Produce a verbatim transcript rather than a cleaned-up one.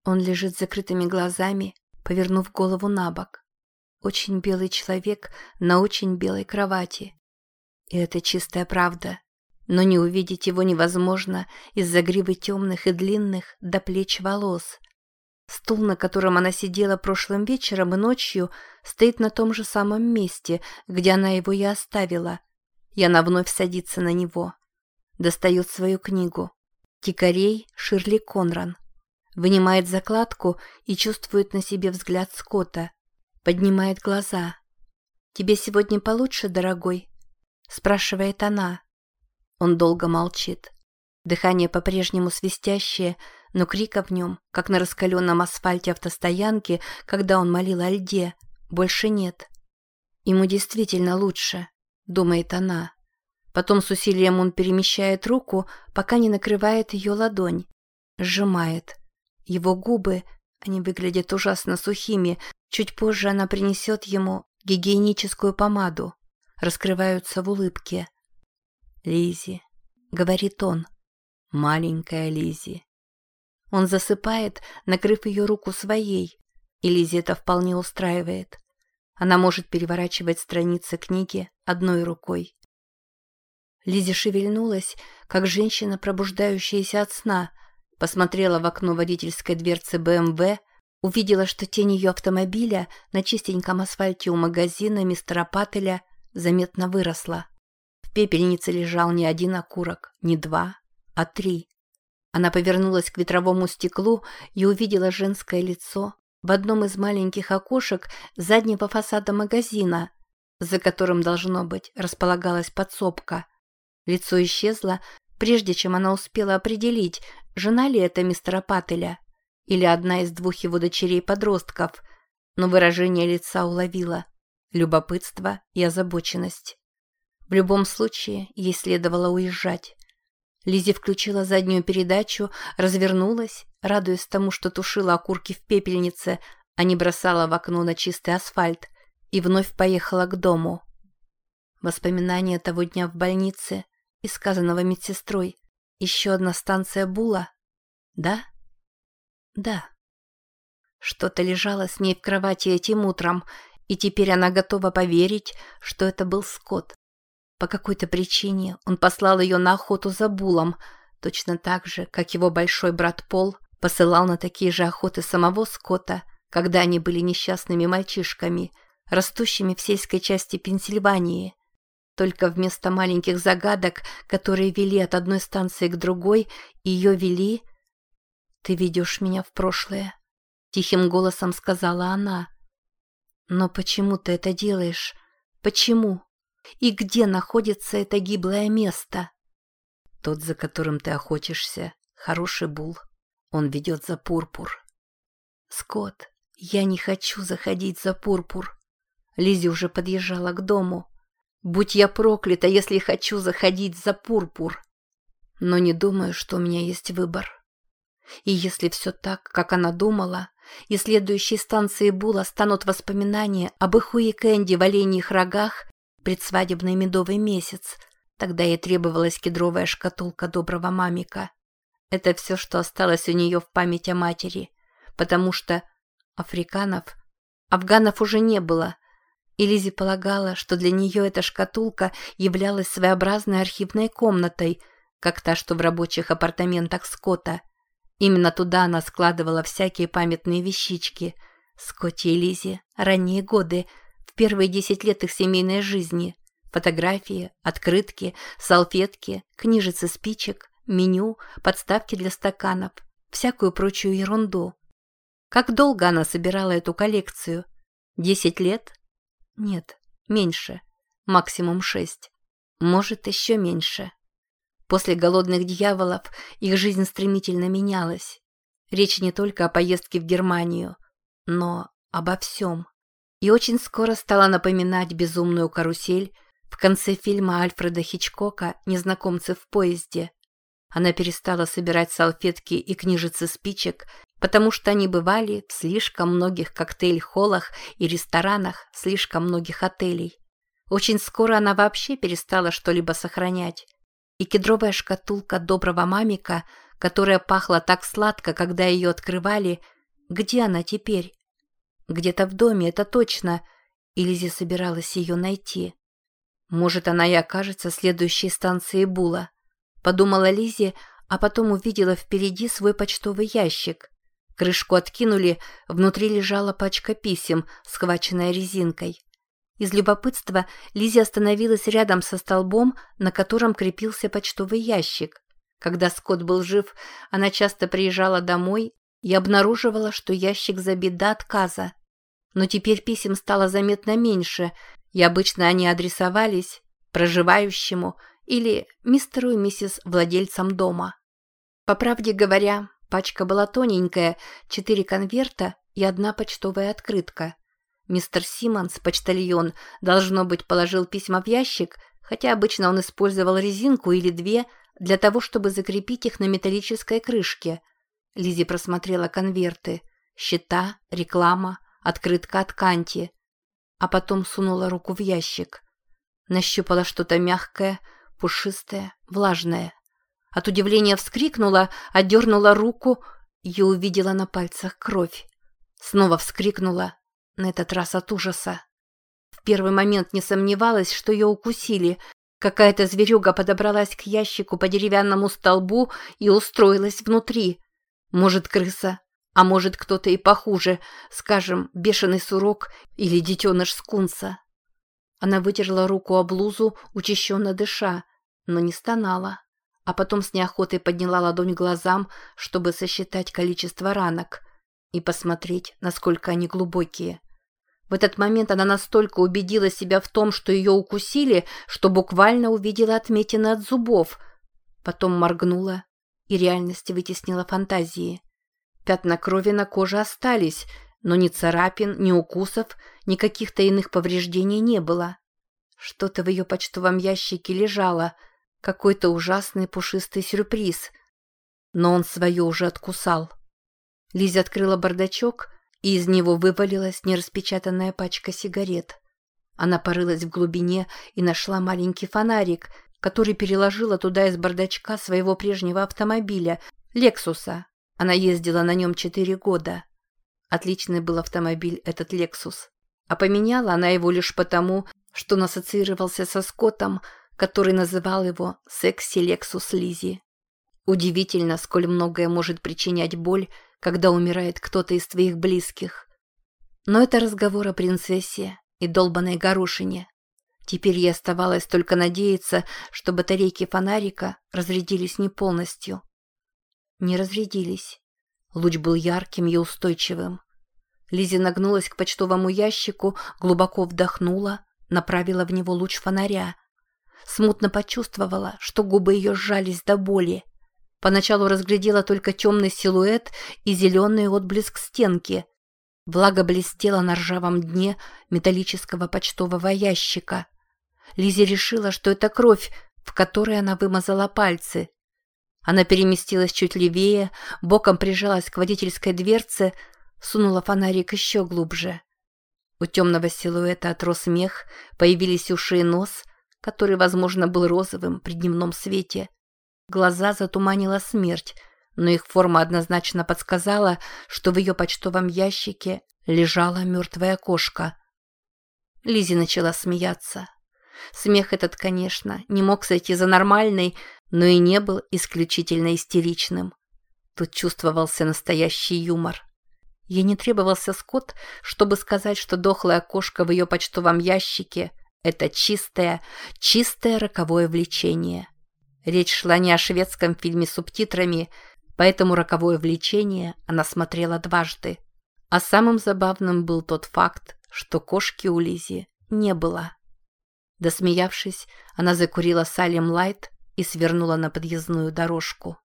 Он лежит с закрытыми глазами, повернув голову на бок. Очень белый человек на очень белой кровати. И это чистая правда. Но не увидеть его невозможно из-за гривы темных и длинных до плеч волос. Стул, на котором она сидела прошлым вечером и ночью, стоит на том же самом месте, где она его и оставила. И она вновь садится на него. Достает свою книгу. «Дикарей» Ширли Конран. Вынимает закладку и чувствует на себе взгляд Скотта. Поднимает глаза. «Тебе сегодня получше, дорогой?» Спрашивает она. Он долго молчит. Дыхание по-прежнему свистящее, но крика в нем, как на раскаленном асфальте автостоянки, когда он молил о льде, больше нет. Ему действительно лучше, думает она. Потом с усилием он перемещает руку, пока не накрывает ее ладонь. Сжимает. Его губы, они выглядят ужасно сухими. Чуть позже она принесет ему гигиеническую помаду. Раскрываются в улыбке. «Лиззи», — говорит он, — «маленькая Лиззи». Он засыпает, накрыв ее руку своей, и Лиззи это вполне устраивает. Она может переворачивать страницы книги одной рукой. Лиззи шевельнулась, как женщина, пробуждающаяся от сна, посмотрела в окно водительской дверцы бэ эм вэ, увидела, что тень ее автомобиля на чистеньком асфальте у магазина мистера Паттеля заметно выросла. В пепельнице лежал не один окурок, не два, а три. Она повернулась к ветровому стеклу и увидела женское лицо в одном из маленьких окошек заднего фасада магазина, за которым, должно быть, располагалась подсобка. Лицо исчезло, прежде чем она успела определить, жена ли это мистера Паттеля или одна из двух его дочерей-подростков, но выражение лица уловила любопытство и озабоченность. В любом случае, ей следовало уезжать. Лиззи включила заднюю передачу, развернулась, радуясь тому, что тушила окурки в пепельнице, а не бросала в окно на чистый асфальт, и вновь поехала к дому. Воспоминания того дня в больнице и сказанного медсестрой. Еще одна станция Була? Да? Да. Что-то лежало с ней в кровати этим утром, и теперь она готова поверить, что это был Скотт. По какой-то причине он послал ее на охоту за Булом, точно так же, как его большой брат Пол посылал на такие же охоты самого Скотта, когда они были несчастными мальчишками, растущими в сельской части Пенсильвании. Только вместо маленьких загадок, которые вели от одной станции к другой, ее вели... «Ты ведешь меня в прошлое», — тихим голосом сказала она. «Но почему ты это делаешь? Почему? И где находится это гиблое место?» «Тот, за которым ты охотишься, хороший Бул. Он ведет за Пурпур». «Скотт, я не хочу заходить за Пурпур». Лиззи уже подъезжала к дому. «Будь я проклята, если хочу заходить за Пурпур. Но не думаю, что у меня есть выбор». И если все так, как она думала, и следующей станцией Була станут воспоминания об их уикенде в оленьих рогах, предсвадебный медовый месяц, тогда ей требовалась кедровая шкатулка доброго мамика. Это все, что осталось у нее в память о матери, потому что африканов, афганов уже не было, и Лиззи полагала, что для нее эта шкатулка являлась своеобразной архивной комнатой, как та, что в рабочих апартаментах Скотта. Именно туда она складывала всякие памятные вещички. Скотти и Лиззи, ранние годы, в первые десять лет их семейной жизни. Фотографии, открытки, салфетки, книжицы спичек, меню, подставки для стаканов, всякую прочую ерунду. Как долго она собирала эту коллекцию? Десять лет? Нет, меньше. Максимум шесть. Может, еще меньше. После «Голодных дьяволов» их жизнь стремительно менялась. Речь не только о поездке в Германию, но обо всем. И очень скоро стала напоминать безумную карусель в конце фильма Альфреда Хичкока «Незнакомцы в поезде». Она перестала собирать салфетки и книжицы спичек, потому что они бывали в слишком многих коктейль-холлах и ресторанах слишком многих отелей. Очень скоро она вообще перестала что-либо сохранять. И кедровая шкатулка доброго мамика, которая пахла так сладко, когда ее открывали, где она теперь? Где-то в доме, это точно, и Лиззи собиралась ее найти. Может, она и окажется следующей станцией Була, подумала Лиззи, а потом увидела впереди свой почтовый ящик. Крышку откинули, внутри лежала пачка писем, схваченная резинкой. Из любопытства Лиззи остановилась рядом со столбом, на котором крепился почтовый ящик. Когда Скотт был жив, она часто приезжала домой и обнаруживала, что ящик забит до отказа. Но теперь писем стало заметно меньше, и обычно они адресовались проживающему или мистеру и миссис владельцам дома. По правде говоря, пачка была тоненькая, четыре конверта и одна почтовая открытка. Мистер Симмонс, почтальон, должно быть, положил письма в ящик, хотя обычно он использовал резинку или две для того, чтобы закрепить их на металлической крышке. Лиззи просмотрела конверты, счета, реклама, открытка от Канти, а потом сунула руку в ящик. Нащупала что-то мягкое, пушистое, влажное. От удивления вскрикнула, отдернула руку и увидела на пальцах кровь. Снова вскрикнула, на этот раз от ужаса. В первый момент не сомневалась, что ее укусили. Какая-то зверюга подобралась к ящику по деревянному столбу и устроилась внутри. Может, крыса, а может, кто-то и похуже, скажем, бешеный сурок или детеныш скунса. Она вытерла руку о блузу, учащенно дыша, но не стонала. А потом с неохотой подняла ладонь к глазам, чтобы сосчитать количество ранок и посмотреть, насколько они глубокие. В этот момент она настолько убедила себя в том, что ее укусили, что буквально увидела отметины от зубов. Потом моргнула, и реальность вытеснила фантазии. Пятна крови на коже остались, но ни царапин, ни укусов, ни каких-то иных повреждений не было. Что-то в ее почтовом ящике лежало, какой-то ужасный пушистый сюрприз. Но он свое уже откусал. Лиззи открыла бардачок, и из него вывалилась нераспечатанная пачка сигарет. Она порылась в глубине и нашла маленький фонарик, который переложила туда из бардачка своего прежнего автомобиля, «Лексуса». Она ездила на нем четыре года. Отличный был автомобиль этот «Лексус». А поменяла она его лишь потому, что он ассоциировался со Скоттом, который называл его «Секси Лексус Лиззи». Удивительно, сколь многое может причинять боль, когда умирает кто-то из твоих близких. Но это разговор о принцессе и долбаной горошине. Теперь ей оставалось только надеяться, что батарейки фонарика разрядились не полностью. Не разрядились. Луч был ярким и устойчивым. Лиззи нагнулась к почтовому ящику, глубоко вдохнула, направила в него луч фонаря. Смутно почувствовала, что губы ее сжались до боли. Поначалу разглядела только темный силуэт и зеленый отблеск стенки. Влага блестела на ржавом дне металлического почтового ящика. Лиззи решила, что это кровь, в которой она вымазала пальцы. Она переместилась чуть левее, боком прижалась к водительской дверце, сунула фонарик еще глубже. У темного силуэта отрос мех, появились уши и нос, который, возможно, был розовым при дневном свете. Глаза затуманила смерть, но их форма однозначно подсказала, что в ее почтовом ящике лежала мертвая кошка. Лиззи начала смеяться. Смех этот, конечно, не мог сойти за нормальный, но и не был исключительно истеричным. Тут чувствовался настоящий юмор. Ей не требовался Скотт, чтобы сказать, что дохлая кошка в ее почтовом ящике – это чистое, чистое роковое влечение. Речь шла не о шведском фильме с субтитрами, поэтому роковое влечение она смотрела дважды. А самым забавным был тот факт, что кошки у Лиззи не было. Досмеявшись, она закурила Салем Лайт и свернула на подъездную дорожку.